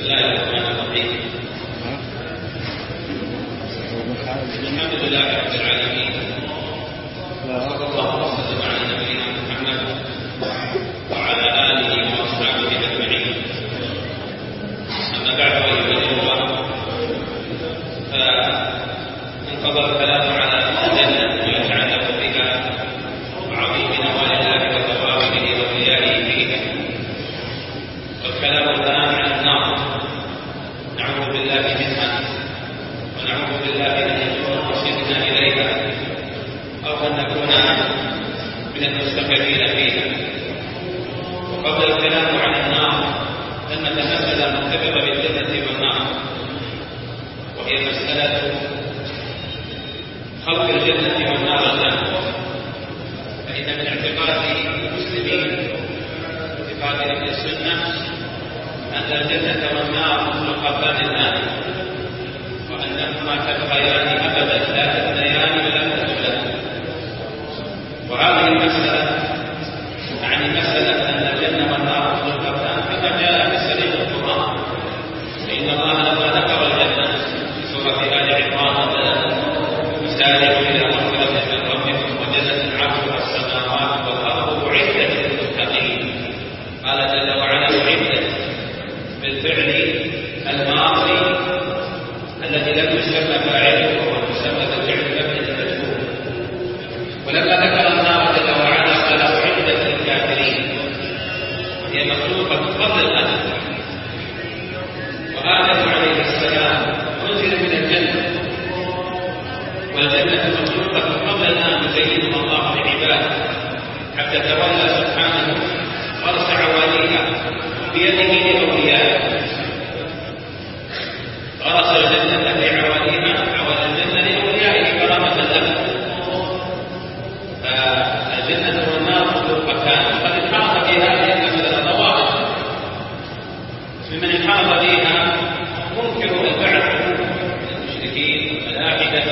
الله الرحمن الرحيم. الحمد لله رب العالمين، وصلى الله وسلم على نبينا محمد وعلى آله وأصحابه أجمعين. أما بعد أيها الإخوة، فانقضى الكلام على الجنة ويتعلق بها وعظيم نوال الله وثوابه وضيائه فيها، والكلام الآن عن النار. نعوذ بالله منها ونعوذ بالله أن يكون مرشدنا إليها أو أن نكون من المستقرين فيها. وقبل الكلام عن النار أن نتمثل مرتبطة بالجنة والنار، وهي مسألة خلق الجنة والنار الآن. فإن من اعتقاد المسلمين اعتقاد أهل السنة أن الجنة والنار مخلوقتان الآن، وأنهما تبقيان أبدا لا تثنيان ولا تزولان. وهذه المسألة يعني مسألة أن الجنة والنار مخلوقتان كما جاء في صريح القرآن. فإن الله لما ذكر الجنة في سورة آل عمران سارعوا إلى مغفرة من ربكم وجنة عرضها السماوات والأرض أعدت للمتقين. قال جل وعلا أعدت بالفعل الماضي الذي لم يسمى فاعله وهو المسمى بالفعل المبني للمجهول. ولما ذكر النار جل وعلا قال أعدت للكافرين، وهي مخلوقة قبل الأمر. وآدم عليه السلام نزل من الجنة، والجنة مخلوقة قبل أن يزينها الله لعباده، حتى تولى سبحانه غرس عواليها بيده لأوليائه. غرس الجنة في عواليها، عوالي الجنة لأوليائه كرامة له. فالجنة والنار مخلوقتان، وقد انحرف في هذه المسألة ضوابط. ممن انحرف فيها منكر البعث المشركين والملاحدة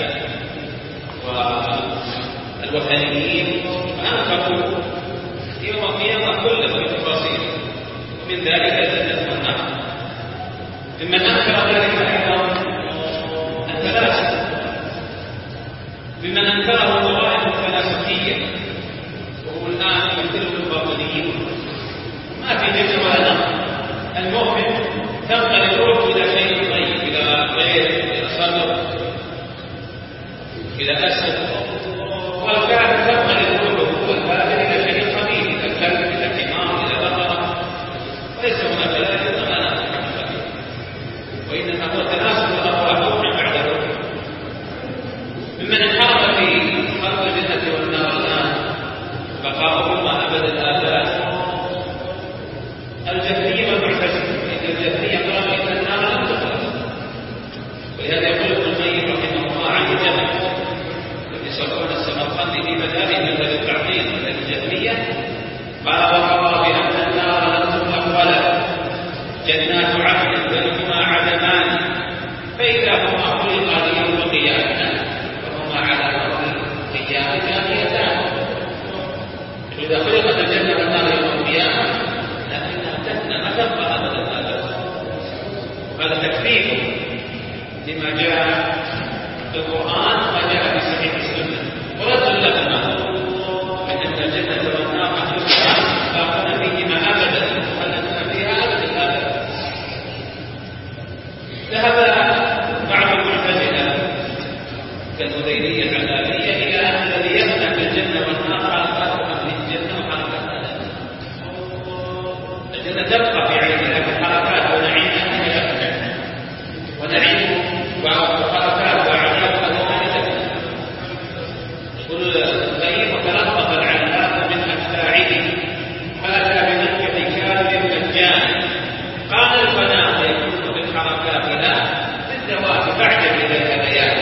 والوثنيين، فأنكروا يوم القيامة كله بالتفاصيل، ومن ذلك الجنة والنار. ممن أنكر ذلك أيضا الفلاسفة، ممن أنكره الطوائف الفلاسفية، وهم الآن يمثلون الباطنيين. ما في جنة ولا نار. المؤمن تنقل روحه إلى شيء طيب، إلى غير، إلى صدر، إلى أسد. والكافر تنقل روحه والكافر إلى شيء خبيث، إلى كلب، إلى حمار، إلى بقرة. وليس هناك لا يوجد ولا نار، وإنما هو تناسب الأرواح روحا بعد روح. ممن انحرف في خلق الجنة والنار الآن بقاؤهما أبد الآباد الجهمية والمعتزلة. إن الجهمية قالوا إن النار لم تخلق، ولهذا يقول ابن القيم رحمه الله عن الجهل يسمون السمرقندي في مذهبه مذهب التعطيل مذهب الجهمية. قال وقضى بأن النار لم تخلق ولا جنات عدن بل هما عدمان، فإذا هما خلقا ليوم القيامة فهما على وجه القيامة كافيتان. إذا خلقت الجنة والنار يوم القيامة لكنها تفنى ما تبقى أبدا الآباد. هذا تكذيب لما جاء في القرآن وما جاء في صحيح السنة، ورد لهما من أن الجنة والنار مخلوقان باقون فيهما أبدا مخلدون فيها أبدا الآباد. ذهب بعض المعتزلة كالهذيلية العذابية إلى أن الذي يفنى في الجنة والنار حركات أهل الجنة وحركات أهل النار. الجنة تبقى في عينها لكن حركات ونعيم أهلها يفنى، ونعيم وحركات وعذاب أهلها تفنى. يقول القيم وتلطف العلاق من أتباعه فأتى بمنكح كاذب مجان. قال الفناء يكون بالحركات لا بالذوات فاعجب إليها بيان.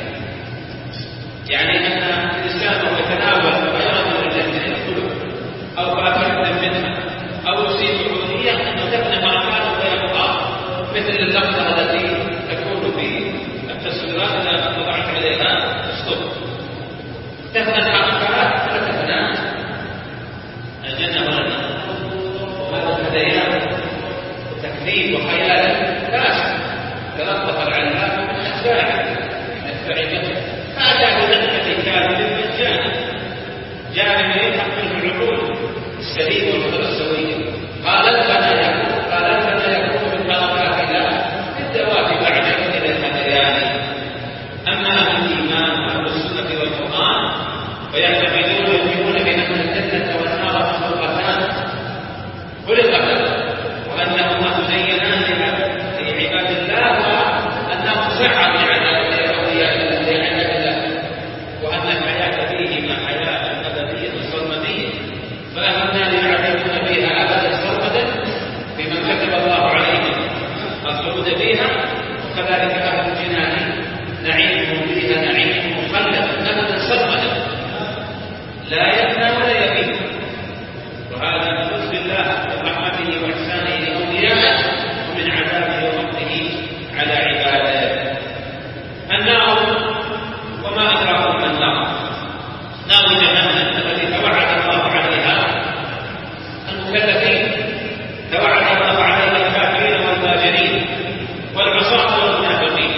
يعني أن الإنسان يتناول غيره من الجنة يدخله أو فاكهة منها أو يصيب عودية أنه تفنى حركاته ويبقى مثل اللقطة التي تكون في التصويرات إذا وضعت عليها الصوت. تفنى الحركات ولا تفنى الجنة ولا النار. وهذا الهذيان وتكذيب وخيال فاسد. تلطف العلام من أتباعه من أتباع فأتاه بذكة كامل مجانا جاء من يلحق منه العقول السليم والفطرة السوية. قال لنا يكون من بركات الله بالدواب بعد إلى الهذيان. أما أهل الإيمان وأهل السنة والقرآن فيعتقدون ويؤمنون بأن الجنة والنار مخلوقتان خلقتا وأنهما مزينان لعباد الله وأنه سعى بعذاب لأولياء الله وأن الحياة فيهما حياة أبدية صرمدية فأهل النار يعتقدون فيها أبدا صرمدا بمن كتب الله عليهم الخلود فيها. وكذلك أهل الجنان نعيمهم فيها نعيم مخلد أبدا صرمدا لا يفنى ولا يبيد. وهذا من لطف الله ورحمته وإحسانه لأوليائه ومن عذابه ورحمته على عباده. النار وما أدراكم ما النار؟ نار جهنم التي توعد الله عليها المكلفين، توعد الله عليها الكافرين والفاجرين والعصاة والمنافقين.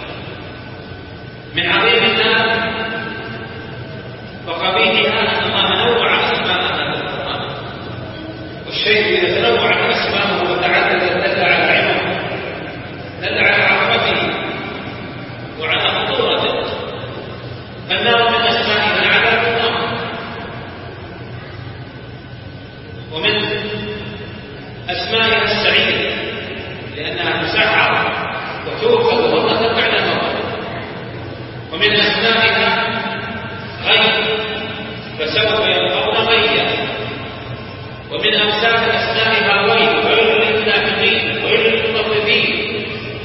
من عظيم النار وقبيحها أن الله نوع أسماءها في القرآن، والشيء إذا تنوعت أسماءه وتعددت دل على عظمته، دل على عظمته وعلى خطورته. فالنار من أسمائها عذاب النار، ومن أسمائها السعير لأنها تسعر وتوقظ وتطلق على الموت. ومن أسمائها غي فسوف يلقون غيا. ومن أمثال أسمائها ويل للكافرين ويل للمطرفين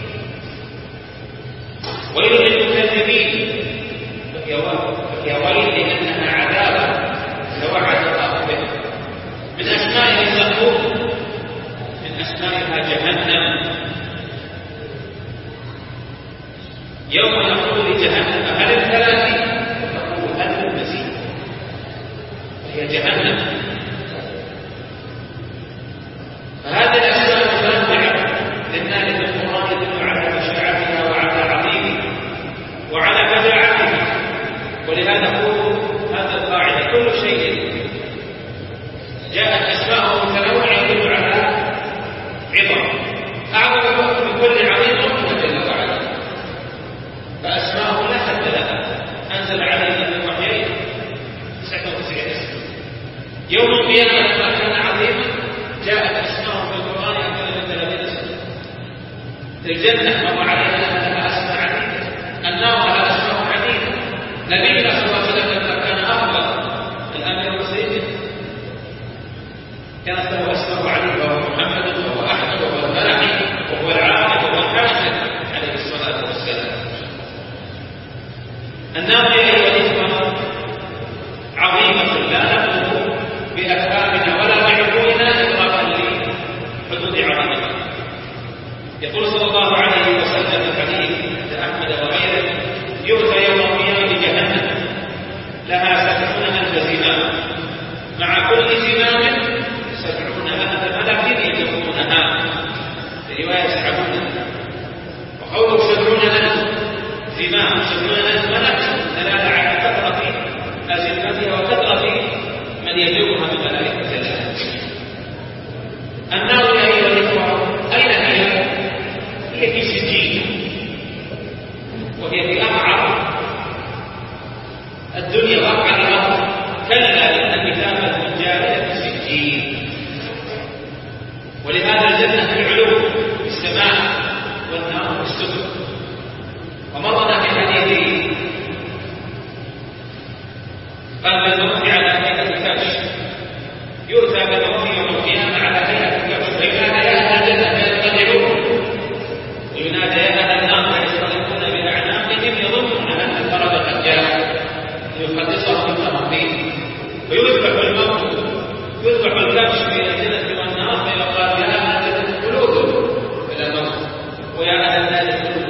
ويل للمكذبين. فهي ويل لأنها عذاب توعد الله به. من أسمائها الزقوم، من أسمائها جهنم. يوم يقول لجهنم هل الثلاث تقول هل المزيد، وهي جهنم. فهذه الأسماء المتنوعة للنار في القرآن يدل على بشاعتها وعلى عظيمها وعلى بداعتها. ولهذا نقول هذا القاعدة كل شيء جاءت أسماءه متنوعة يدل على عظم. أعظم وقت من كل عظيم ربنا جل وعلا، فأسماءه لا حد لها. أنزل علينا من وحيين 99 اسم. يوم القيامة لما كان عظيما جاءت أسماءه في القرآن أكثر من 30 اسم. الجنة مر علينا لها أسماء عديدة، النار لها أسماء عديدة. نبينا صلى الله عليه وسلم لما كان أفضل الأنبياء والمرسلين كانت له أسماء عديدة، وهو محمد وهو أحمد وهو الملحي وهو العاقب وهو الحاشر عليه الصلاة والسلام. النار أيها الإخوة عظيمة لا نبلغ بأفهامنا ولا بعقولنا إدراكا لحدود عظمتها. يقول صلى الله عليه وسلم في الحديث عند أحمد وغيره: يؤتى يوم القيامة بجهنم لها 70,000 زمام، مع كل زمام 70,000 ملك يدخلونها، في رواية يسحبونها. وقوله 70,000 زمام 70,000 ملك دلالة على كثرة أزمتها وكثرة من يجرها من ملائكة الله. النار يا أيها الإخوة أين هي؟ هي في سجين، وهي في أقعر الدنيا وأقعر الأرض. كلا إن كتاب الفجار في سجين. ولهذا الجنة في العلو في السماء والنار في السفل. ومرنا في حديث قلب الموت على هيئة كبش، يؤتى بالموت يوم القيامة على هيئة كبش، فينادى يا أهل الجنة فينتظرون، وينادى يا أهل النار فيستغيثون بأعناقهم يظنون أن الفرج قد جاء ليخلصهم مما هم فيه. فيذبح الموت، يذبح الكبش بين الجنة والنار، فيقال يا أهل الجنة خلود بلا موت، ويا أهل النار خلود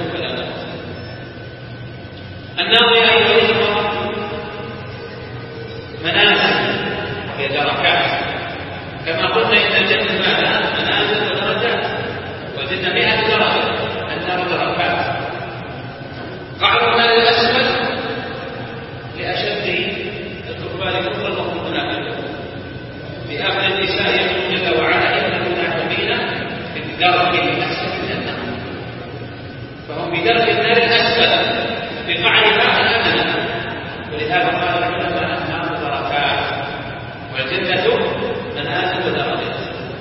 بدرك الأسفل من النار، فهم بدرك النار الأسفل بقعرها الأدنى. ولهذا قال العلماء النار دركات والجنة منازل ودرجات،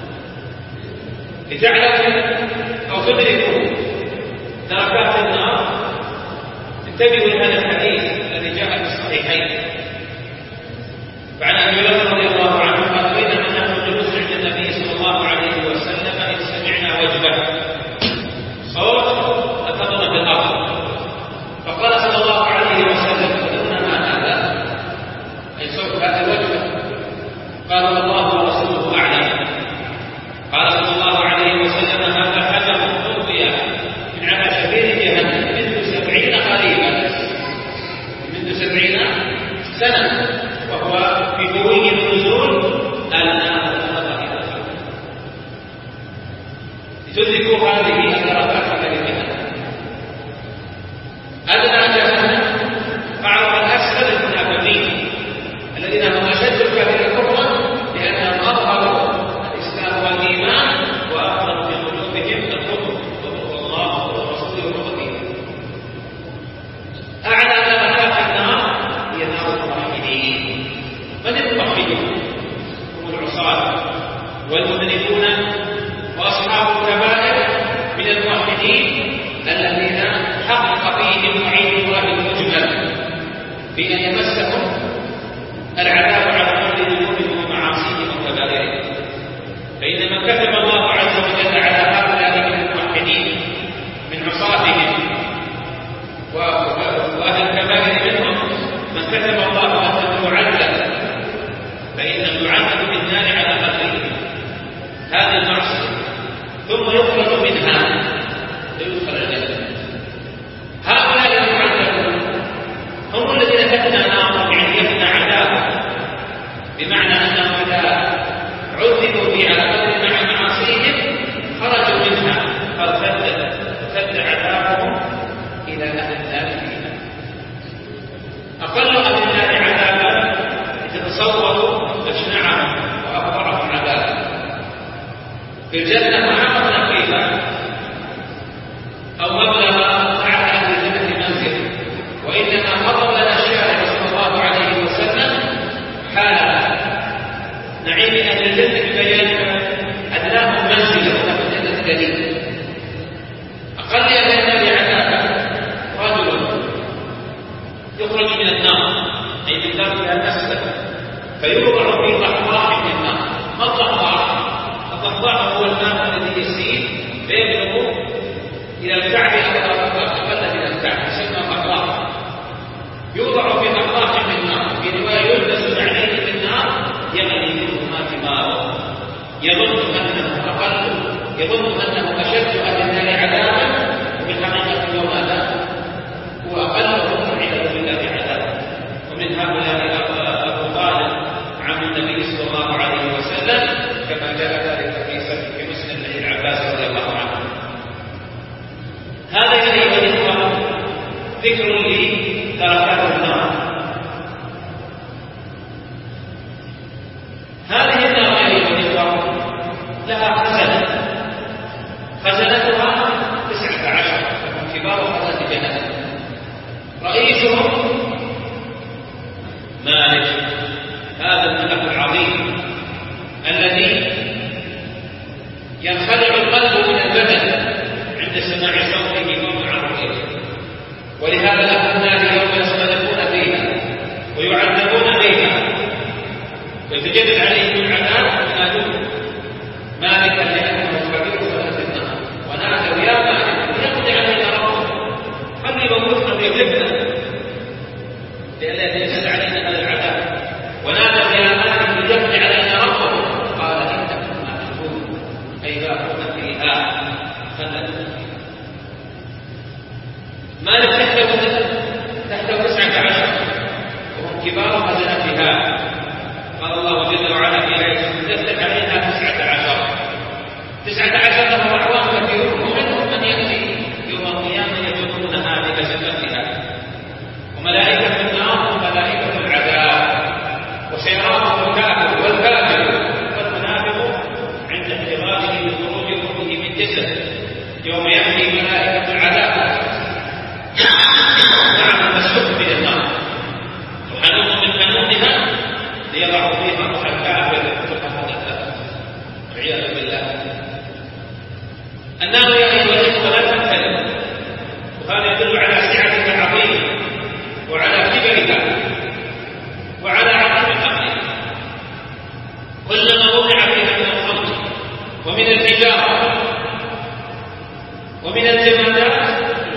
لتعلموا أو تدركوا دركات النار. انتبهوا لهذا الحديث الذي جاء في الصحيحين. فعن أبي هريرة رضي الله عنه قال بينما نحن جلوس عند النبي صلى الله عليه وسلم إذ سمعنا وجبة صوت أثر في الأرض، فقال صلى الله عليه وسلم تدرون ما هذا؟ أي صوت هذا الوجبة؟ قال الله ورسوله أعلم. قال صلى الله عليه وسلم هذا حجر ألقي من على شبير جهنم منذ 70 قريبا، منذ 70 سنة، وهو في بوي النزول النار إلى الخلق. لتدركوا هذه الدركات كلمتها. أدنى جهنم أعرض الأسفل المنافقين الذين هم أشد الكافرين كفرا لأنهم أظهروا الإسلام والإيمان وأخرجوا في قلوبهم الكفر والله ورسوله ورسوله. أعلى دركات النار هي نار الموحدين. من الموحدون؟ هم العصاة والمذنبون وأصحاب الكبائر من الموحدين الذين حقق فيهم وعيد الله المجمل بأن يمسهم العذاب على كل ذنوبهم ومعاصيهم وكبائرهم. فإنما كتب الله عز وجل على هؤلاء من الموحدين من عصاتهم وأهل الكبائر منهم من كتب الله أنه يعذب، فإنه يعذب بالنار على قدره هذه المعصية ثم يخرج منها ليدخل الجنة. هؤلاء المعذبون هم الذين تبنى نارهم، يعني يبنى عذابهم، بمعنى أنهم إذا عذبوا في على قدر مع معاصيهم خرجوا منها فارتد عذابهم إلى أهل النار فيها. أقل أهل النار عذابا يتصوروا أشنعهم وأفضعهم عذابا. في الجنة معاملة فيها أو مبلغ أعلى أهل الجنة منزل، وإنما خطب لنا الشارع صلى الله عليه وسلم حال نعيم أهل الجنة ببيان أدناهم منزلا وفي الجنة دليل. أقل أهل النار عذابا رجل يخرج من النار أي من درجها الأسفل فيوضع في ضحضاح من النار. ما الضحضاح؟ الضحضاح هو الماء الذي يسيل فيبلغ إلى الكعب أو أقل من الكعب، يسمى ضحضاح. يوضع في ضحضاح من النار، في رواية يلبس عليه في النار يغلي منهما ثماره، يظن أنه أقل، يظن أنه أشد أهل النار عذابا، وبالحقيقة هو ماذا؟ هو أقلهم والعياذ بالله عذابا. ومن هؤلاء أبو طالب عم النبي صلى الله عليه وسلم كما جاء ذلك في مسلم بن العباس رضي الله عنه. هذا أيها الإخوة ذكر لدركات النار. هذه النار أيها الإخوة لها خزنة، خزنتها 19 وهم كبار خزنة جهنم. رئيسهم مالك، هذا الملك العظيم الذي ينخلع القلب من البدن عند سماع صوته ومع رؤيته. ولهذا أهل النار يوم يصطدمون فيها ويعذبون فيها ويتجدد عليهم العذاب ينادون مالكا لأنه كبير خزنة النار، ونادوا يا مالك ليقضي علينا ربك، خلي موتنا ويهلكنا لئلا ينزل علينا هذا العذاب. ونادوا يا مالك ليقضي علينا ربك، قال إنكم ماكثون أي باقون فيها خلدا. مالك تحته 19 وهم كبار خزنتها. قال الله جل وعلا في آية دلت عليها 19 لهم أعوان كثيرون، ومنهم من يأتي يوم القيامة يجرونها بمزقتها، وملائكة النار وملائكة العذاب، وسيراهم الكافر والكافر والمنافق عند احتراجه بخروج روحه من جسده يوم يأتي ملائكة العذاب نعم مسلوك من النار وحنوط من حنوطها ليضعوا فيها روح الكافر فقد والعياذ بالله. النار يا أيها الإخوة لا تمتلئ، وهذا يدل على سعتها العظيمة وعلى كبرها وعلى عظيم حقها. كلما وقع فيها من الخمر ومن الحجارة ومن الجمادات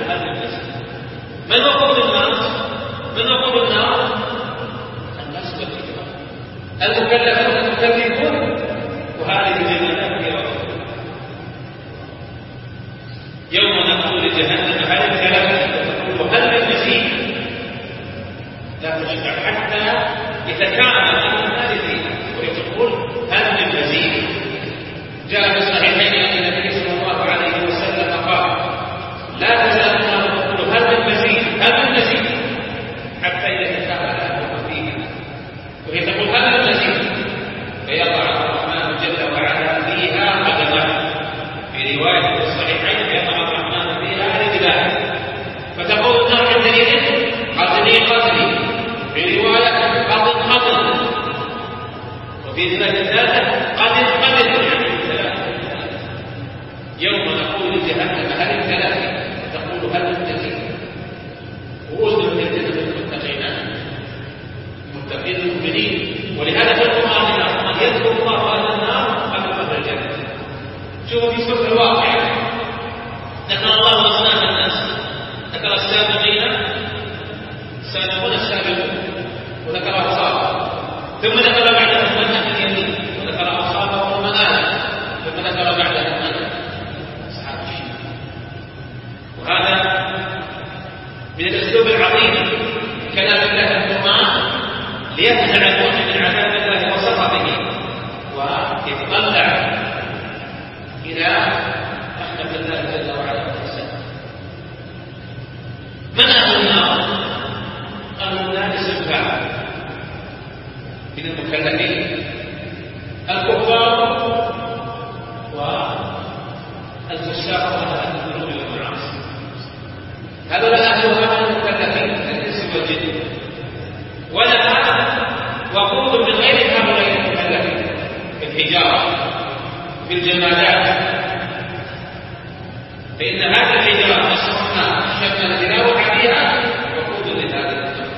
من وقود النار؟ من وقود النار؟ الناس والحجارة المكلفون المكلفون، وهذه الجمادات هي وقود. يوم نقول لجهنم هل امتلأت تقول هل من مزيد؟ لا تشبع حتى يتكامل النار فيها ويقول هل من مزيد. جاء في الصحيحين ان النبي صلى الله عليه وسلم قال لا تزال النار تقول هل من مزيد هل من مزيد حتى اذا تكامل اهلها فيها وهي تقول هل من مزيد فيضع الرحمن جل وعلا فيها قدمه. في روايه في الصحيحين يضع الرحمن فيها رجلاه فتقول النار عندئذ قتلي قتلي، في روايه قتل قتل، وفي روايه ثالثه قتل قتل. يوم نقول لجهنم هل امتلأت تقول هل من مزيد. ووزن الجنة للمتقين المتقين المؤمنين. ولهذا في القرآن العظيم يذكر الله أهل النار قبل أهل الجنة. شوفوا في سورة الواقعة ذكر الله أصناف الناس، ذكر السابقين السابقون السابقون وذكر أصحابهم، ثم ذكر بعدهم من أهل اليمين وذكر أصحابهم ومن آل، ثم ذكر بعدهم من أصحاب الشمال. وهذا من الأسلوب العظيم كلام الله القرآن لينزع المؤمن من عذاب الله وسخطه ويتطلع إلى رحمة الله جل وعلا والسلام. من أهل النار؟ أهل النار صنفان من المكلفين: الكفار والفساق وأهل الذنوب والمعاصي. هذول أهلها من المكلفين الإنس والجن، ولها وقود من غير هؤلاء المكلفين في الحجارة في الجمادات، فإن هذه الحجارة نصرنا شمل التلاوة عليها وقود لهذه الحجارة.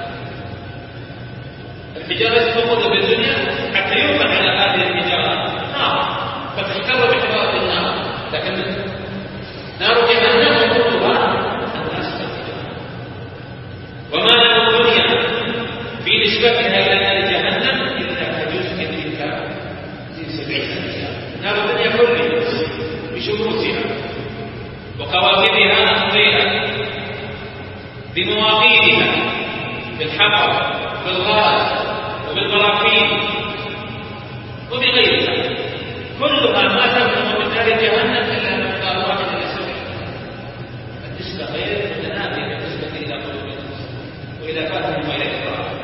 الحجارة تقود بالدنيا حتى يوقع على هذه الحجارة نار فتحتوى بحرارة النار، لكن نار جهنم وقودها الناس والحجارة. وما نار الدنيا في نسبتها إلى نار جهنم إلا كجزء تلك في 70 سنة. نار الدنيا كلها بشموسها وكواكبها المضيئة بمواقيتها بالحطب بالغاز وبالبراكين وبغيرها، كلها ما تبلغ من نار جهنم إلا مقدار واحد للسبع. النسبة غير متناهية بالنسبة إلى قلوب الناس وإلى فاتهم وإلى إكرامهم.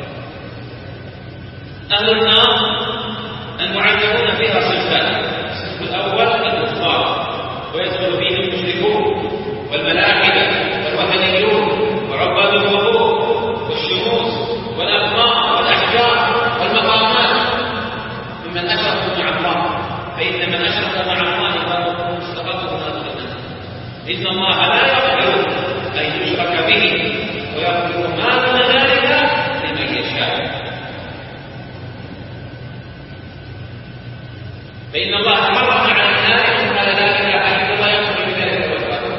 أهل النار المعذبون فيها صنفان: الصنف الأول الكفار ويدخل فيهم المشركون والملاحدة والوثنيون وعباد القبور والشموس والأقمار والأحجار والمقامات ممن أشركوا مع الله، فإن من أشرك مع الله فهو مستقره نار جهنم. إن الله لا يغفر أن يشرك به ويغفر ما دون ذلك لمن يشاء. فإن الله حرم على النار وقال لا إله إلا الله يغفر بذلك والكفر.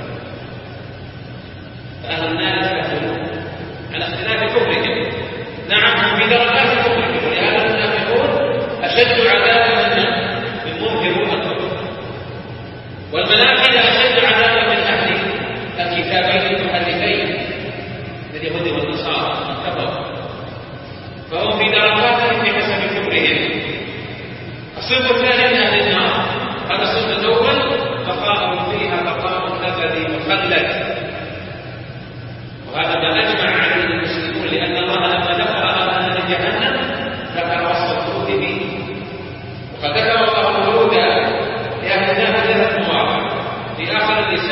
فأهل النار يكفرون على اختلاف كفرهم. نعم هم في درجات كفرهم، ولهذا المنافقون أشد عذابا من منكرون الكفر، والملائكة أشد عذابا من أهل الكتابين المحرفين اليهود والنصارى كفروا، فهم في درجات بحسب كفرهم. الصنف الثاني من أهل النار هذا الصنف الأول بقاء فيها بقاء أبدي مخلد، وهذا ما أجمع عليه المسلمون، لأن الله لما ذكر أهل جهنم ذكر وصف الخلود به، وقد ذكر الله الخلود لأهل جهنم 3 مواضع في آخر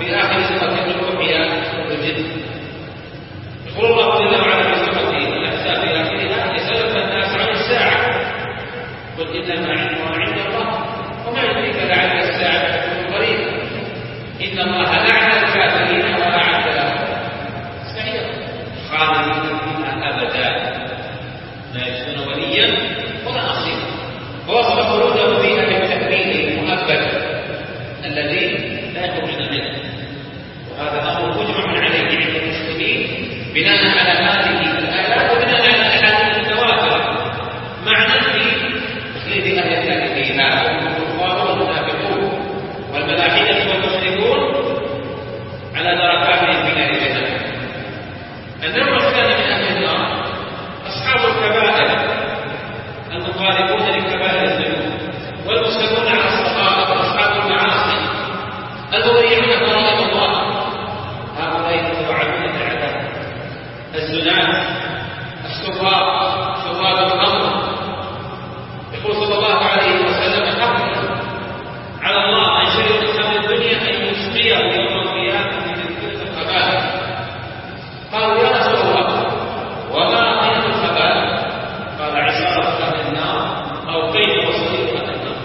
في آخر سورة الروح هي سورة الجن. يقول الله جل وعلا في سورة الأحزاب إلى آخرها: يسألك الناس عن الساعة قل إنما علمها عند الله وما يدريك لعل الساعة تكون قريبا إن الله لعن الكافرين وأعد لهم سعيرا خالدين فيها أبدا لا يجدون وليا ولا نصيرا. ووصف خلوده فيها بالتكريم المؤبد الذي لا يخرج منه، وهذا أمر مجمع عليه عند المسلمين بناء على هذه الآيات وبناء على الأحاديث المتواترة، معنى في تخليد أهل الله فيها والكفار والمنافقون والملاحدة والمشركون على دركاتهم في نار جهنم. النوع الثاني من أهل النار أصحاب الكبائر المخالفون لكبائر الذنوب والمصرون على الصغائر وأصحاب المعاصي المضيعون فرائض الله، هؤلاء يتوعدون العذاب. الزناد، السراق، شراب الخمر. يقول صلى الله عليه وسلم: حقا على الله أن شرب الخمر الدنيا أن يسقيه يوم القيامة من تلك الخبائث. قالوا: يا رسول الله وما قيم الخبائث؟ قال: عشارة أهل النار أو قيد وصديق أهل النار.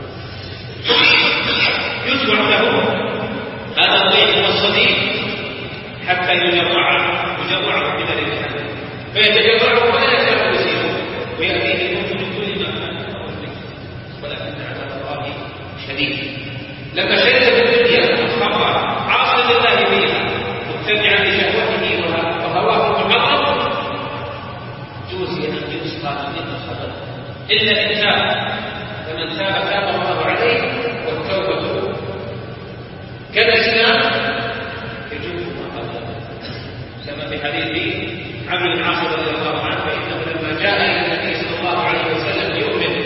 يتبع له هذا القيد والصديق حتى يجرعه في دار الجهنم، فيتجرعه ولا يكاد يسيره ويأتيه الموت من كل مكان، ولكن عذاب الله شديد. لما شرب في الدنيا الخمر عاصي لله فيها متبعا لشهوته وهواه المحرم، جوزي أن يسقى من الخبر إلا الإنسان، فمن تاب الله عليه والتوبة كالإسلام يجوز ما قبله، كما في حديث عمرو بن عاص رضي الله عنه: فإنه لما جاء إلى النبي صلى الله عليه وسلم ليؤمن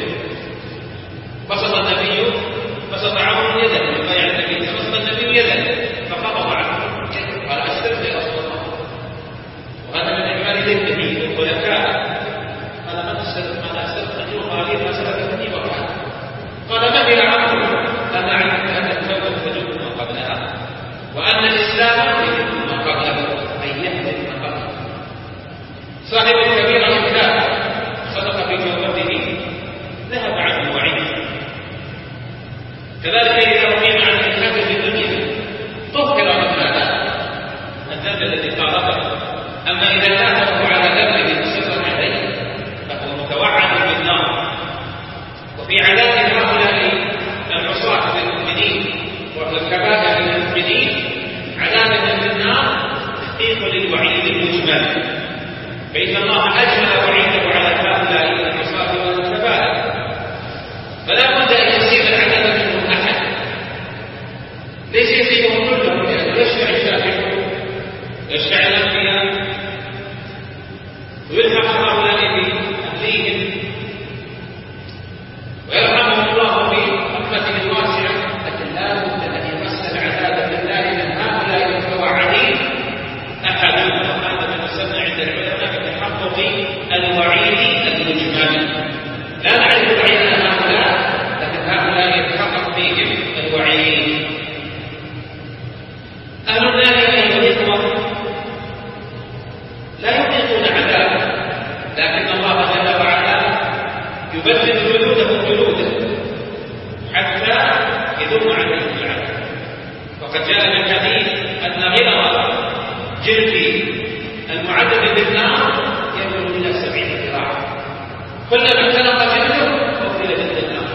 بسط عمرو يده لما يعلم النبي، فبسط النبي يده فقبض عنه قال: أسلمت يا رسول الله. وهذا من أعمال ذمه والخلفاء. قال: من أسلمت؟ قال: لي ما سلكتني وكان. قال: ما هي عمرو؟ قال: أعلم أن التوبة تجب ما قبلها وأن الإسلام يجب ما قبله، أي يهدم ما قبله. صاحب الكبيرة الكافر صدق في توبته ذهب عنه الوعيد. كذلك إذا رقيم عن الكافر في الدنيا طهر من هذا الذنب الذي قاربه. أما إذا كافره على ذنبه مصرا عليه فهو متوعد بالنار. وفي عذاب هؤلاء العصاة المؤمنين والكبائر المؤمنين عذاب في النار تحقيق للوعيد المجمل، فإن الله أجمل وعيده على هؤلاء العصاة والكبائر، فلا بد أن يصيب العذاب منهم أحد، ليس يصيبهم كلهم، لأنه يشفع الشافعون يشفع الأنبياء ويلحق هؤلاء بأهليهم ويرحمهم الله برحمته الواسعة، لكن لا بد أن يمس العذاب بالله من هؤلاء المتوعدين أحد. وهذا ما يسمى عند العلماء بتحقق الوعيد المجمل. لا نعرف بعيننا هؤلاء، لكن هؤلاء يتحقق فيهم الوعيد. أهل النار أيها الإخوة لا يطيقون عذابا، لكن الله جل وعلا يبدل جلوده حتى يذوب عليهم العذاب. وقد جاء في الحديث أن غلظ جلد المعذب بالنار يبلغ إلى 70 ذراعا، كلما انطلق جلده أدخل جلد النار.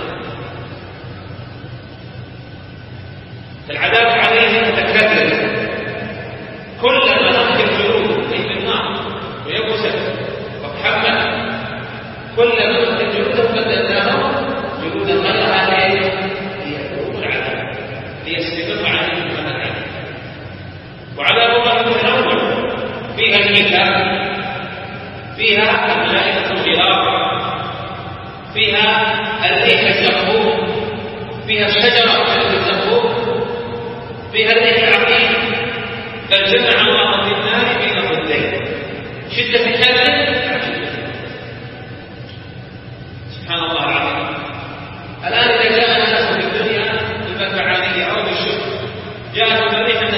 العذاب عليه متكرر، كلما نقل جلوده أي بالنار ويبسط وتحمل، كلما نقل جلوده بدلناه جلودا غيرها ليذوقوا العذاب ليستمر عليهم هذا العذاب. وعذاب الله متنوع، فيها الكتاب، فيها الملائكة الغلاظ، فيها الريح الزقوم، فيها الشجرة الزقوم، فيها الريح العقيم، بل جمع الله في النار بين ضدين شدة الحر. سبحان الله العظيم. الآن إذا جاء الناس في الدنيا بالمفعالية أو بالشكر جاءت الريح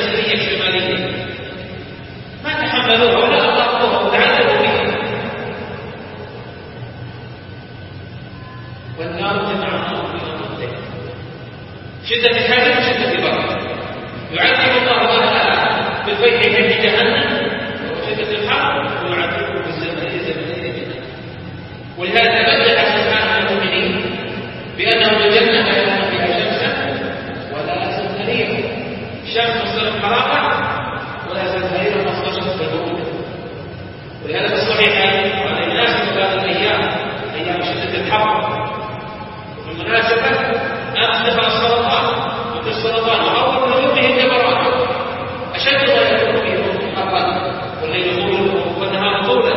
شدة حر وشدة برد. يعذب الله أهلها بالبيت في جهنم وشدة الحر ويعذبه بالزمنين جهنم. ولهذا بدأ سبحانه المؤمنين بأنهم الجنة لا يكون فيها شمسا ولا زمهريرا. الشمس مصدر الحرارة ولا زمهريرا مصدر البرود. ولهذا في الصحيحين وهذا يناسب هذه الأيام أيام شدة الحر. بالمناسبة أصدق السرطان وفي السرطان وأول نجومه الجبرات أشد ما يكون فيه حرا والليل طولا والنهار طولا.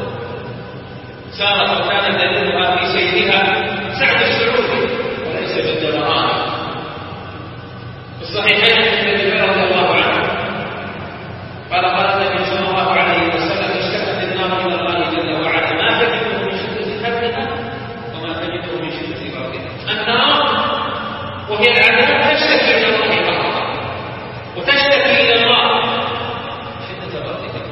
سارت وكان دليلها في سيرها سعد السعودي وليس بالدوران. في الصحيحين عن ابي هريره رضي الله عنه قال قال النبي صلى الله عليه وسلم اشتكت النار الى الله جل وعلا ما تجده من شده حرها وما تجده من شده بردها. النار وهي العذاب تشتكي الى الله حرها وتشتكي الى الله شده بردها.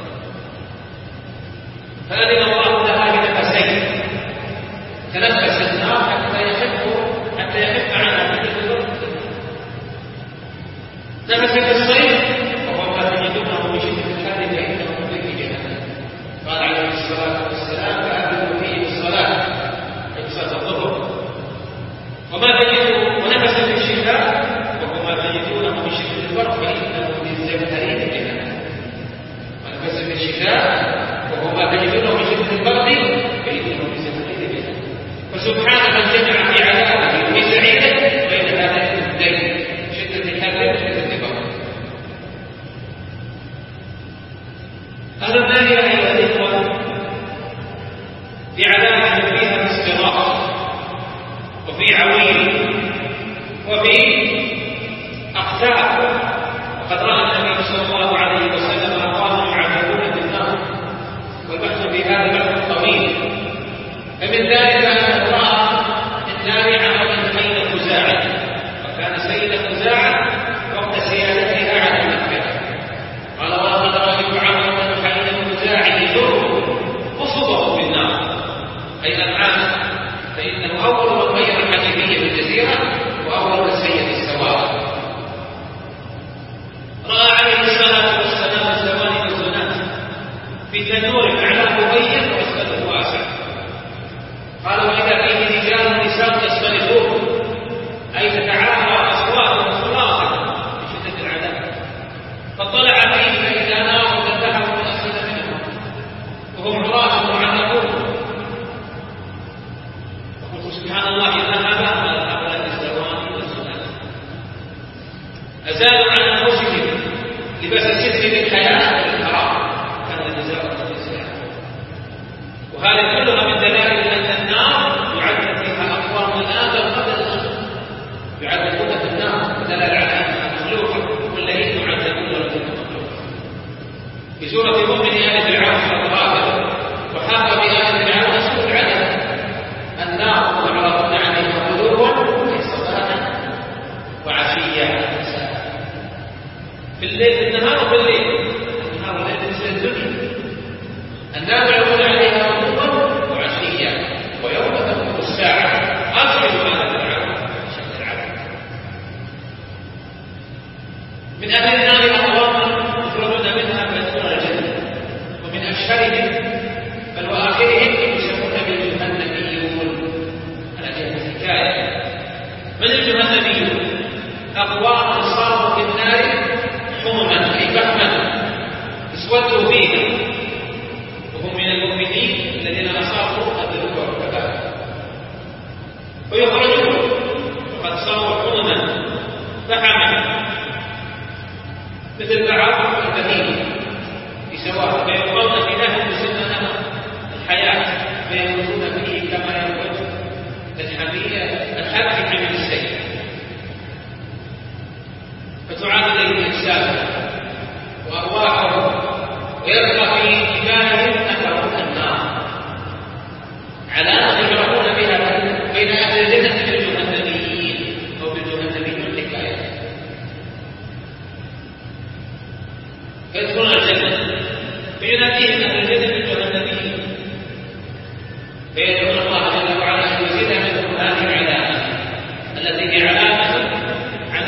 فأذن الله لها بنفسين تنفس النار حتى يخف عنها شدة البرد. نفس في الصيف وهو ما تجدونه من شدة الحر فإنه في جهنم. قال عليه الصلاة والسلام فأذنوا فيه بالصلاة أي صلاة الظهر. وما تجدون ونفس في الشتاء وهو ما تجدونه من شدة البرد فإنه في الزمهرير جهنم. ونفس في الشتاء وهو ما تجدونه من شدة البرد فإنه في الزمهرير جهنم. فسبحان من جمع في عذابه وفي سعيده بين هذين الدين شدة الحر وشدة البرد. هذا الثاني أيها الإخوة في عذاب فيها استراحة وفي عويل وفي أقدار. وقد رأى النبي صلى الله عليه وسلم أقوام يعذبون بالنار والبحث في هذا بحث طويل. فمن ذلك أن رأى النار عملا حين خزاعة وكان سيد خزاعة وقت سيادتها على مكة. قال ولقد رأيت عملا حين خزاعة يجر قصبه بالنار أي العام فإنه أول من غير الحنيفية بالجزيرة وأول من سيد السواد. رأى عليه الصلاة والسلام الزواني والزنات في تنور أعلاه مبين وأسفله واسع. قال وإذا فيه رجال ونساء يصطرخون أي تتعافى أصواتهم خلاصة بشدة العذاب. فاطلع فيه فإذا نار تلتحف من أسفل منهم وهم عراة معلقون. وقلت سبحان الله إنها بأمل هؤلاء الزواني والزنات أزالوا عن أنفسهم لباس الستر بالحياة والحرام كان جزاء الإسلام. وهذه كلها من دلائل أن النار يعذب فيها أقوام الآن قبل الآن يعذبون في النار دلالة على أنها مخلوقة والذين يعذبون لهم مخلوقة. في سورة مؤمن آل فرعون الغافر وحاق بآل فرعون سوء العذاب النار يعرضون عليها غدوا صباحا وعشيا في الليل في النهار وفي الليل. النهار والليل مثل الدنيا. النار يعرضون عليها غدوا وعشيا ويوم تقوم الساعة أرسلوا آل فرعون شد العذاب. من أهل النار أقوام يخرجون منها فيدخلون الجنة ومن أشهرهم بل وآخرهم يسمون بالجهنميون. هذه الحكاية. من الجهنميون؟ أقوام صاروا في النار حمما أي فحما اسودوا فيها وهم من المؤمنين الذين أصابوا الذنوب والكبائر ويخرجون وقد صاروا حمما فحما مثل بعض البهيمة بسواء فيقضون في نهر سنة الحياة فيموتون فيه كما يموت الحمية الحد في حمل السيف فتعاد إليه أجسادهم وأرواحهم ويبقى في جبالهم أثر النار علامة يعرفون بها بين أهل الجنة بالجهنميين أو بالجهنميين الحكاية. يدخلون الجنة فيناديهم أهل الجنة بالجهنميين فيدعون الله جل وعلا أن يزيد منهم هذه العلامة التي هي علامة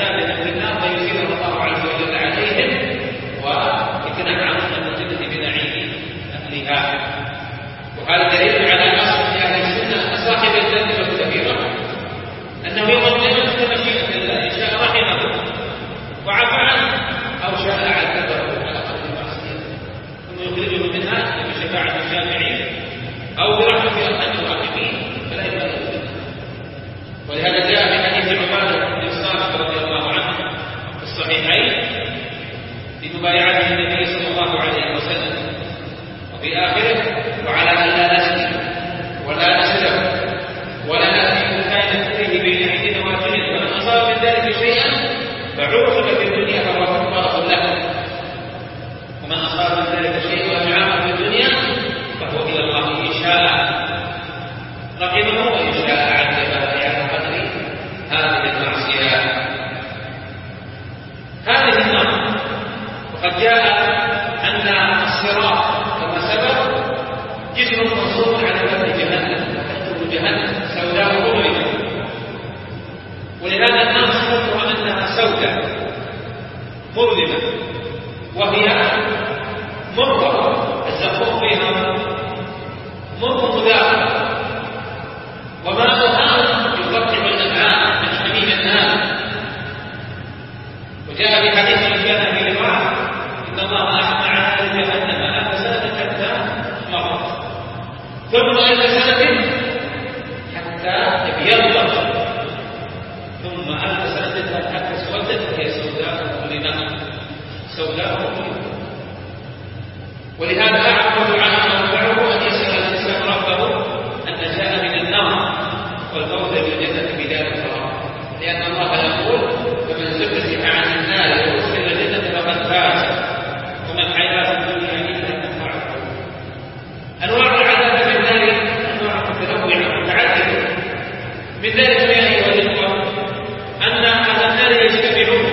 ذلك شيء وأنعامه في الدنيا فهو إلى الله إن شاء رحمه وإن شاء عذبه على قدر هذه المعصية. هذه النار وقد جاء أن الصراط كما سبق جسر منصوب على باب جهنم وتحته جهنم سوداء مظلمة، ولهذا النار صفتها أنها سوداء مظلمة وهي مرة الزقوم فيها مر مذاق وماؤها يقطع الأمعاء من حميم النار. وجاء في حديث من كان في رواية إن الله أحمى على جهنم 1000 سنة حتى مرت ثم 1000 سنة حتى تبيضت ثم 1000 سنة حتى اسودت وهي سوداء مظلمة سوداء مظلمة. ولهذا أعظم دعاء ينفعه أن يسأل الإنسان ربه أن جاء من النار والفوز بالجنة بدار القرار، لأن الله يقول فمن زحزح عن النار وأدخل الجنة فقد فاز وما الحياة الدنيا إلا متاع الغرور. أنواع العذاب في النار أنواع متنوعة متعددة، من ذلك يا أيها الإخوة أن أهل النار يجتمعون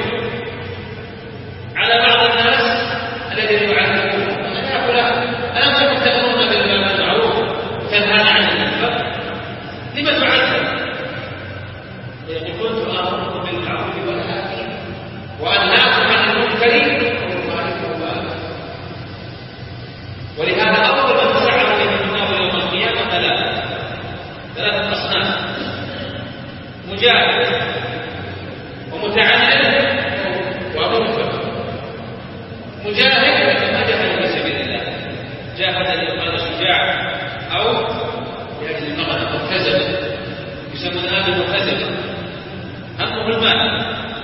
على بعض الناس الذين يعذبون ألم تأمرون بالمعروف تنهون عن المنكر لما تعذب؟ ويقول كنت آمركم بالمعروف وأنهاكم عن المنكر ولهذا أول من سعى به النار يوم القيامة ثلاثة أصناف: مجاهد ومتعلم ومنفق. مجاهد ما جاهد في سبيل الله، جاهد ليقال شجاع أو لأجل المغنم مبتذل، يسمون هذا المبتذل همه المال،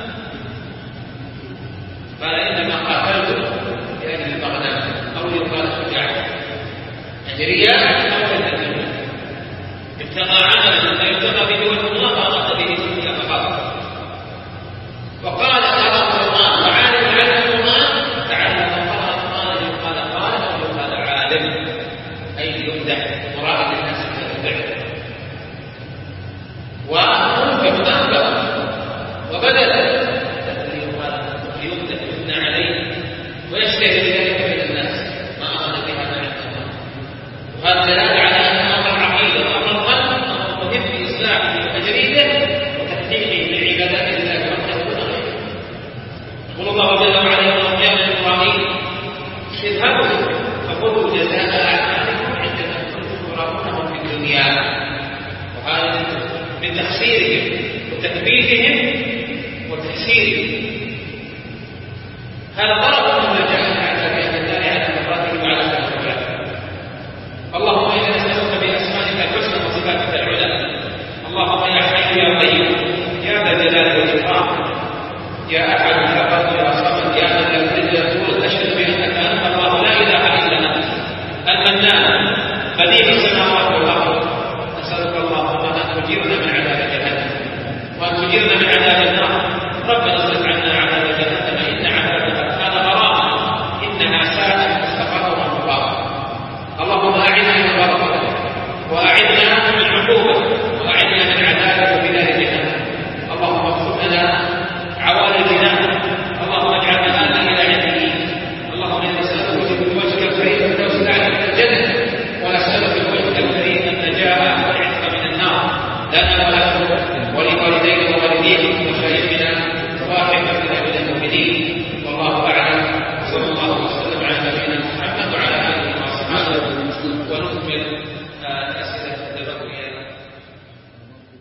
قال إنما قاتلت لأجل المغنم أو ليقال شجاع، يعني رياء أو للدنيا، ابتغى عملا لا يبتغى به وجه الله فأراد به سبيل فقط. وقال أراد الله وعالم علم الله تعلم قال يقال أو يقال عالم، أي يمدح مراد الناس بالمدح. ومنفق أنفق وبدل يمدح يثنى عليه ويشتهي بذلك من الناس ما أراد بها ما عند الله. وهذا دلالة على أن أمر العقيدة وأمر القلب أمر مهم في إصلاحه وتجريده وتحقيقه من عبادات الله وحده دون غيره. يقول الله جل وعلا يوم القيامة لإبراهيم: اذهبوا فخذوا جزاء أعمالكم عندما كنتم تراؤونهم في الدنيا. وهذا من تحسيرهم وتكبيرهم وتحسيرهم. هذا طلب مما جاء من عذاب أهل النار على مراته وعلى سبيل. اللهم إنا نسألك بأسمائك الحسنى وصفاتك العلى. اللهم يا حي يا قيوم يا ذا الجلال والإكرام يا أحد يا فرد يا صمد يا من لا تلد ولا تولد، أشهد بأنك أنت الله لا إله إلا أنت المنان بديع السماوات والأرض. نسألك اللهم أن تجيرنا من عذاب جهنم وأن تجيرنا من عذاب النار. ربنا اصرف عنا عذاب جهنم إن عذابها كان غراما إنها ساءت مستقرا ومقاما. اللهم أعنا من غضبك وأعنا من عقوبتك وأعنا من عذابك في نار جهنم. اللهم اغفر لنا عوالي الجنان. اللهم اجعلنا آمين إلى علمك. اللهم إنا نسألك بوجهك الكريم الفردوس الأعلى من الجنة، ونسألك بوجهك الكريم النجاة والعتق من النار لنا ولكم ولوالديك ووالديك ومشايخنا وأحبتنا من المؤمنين.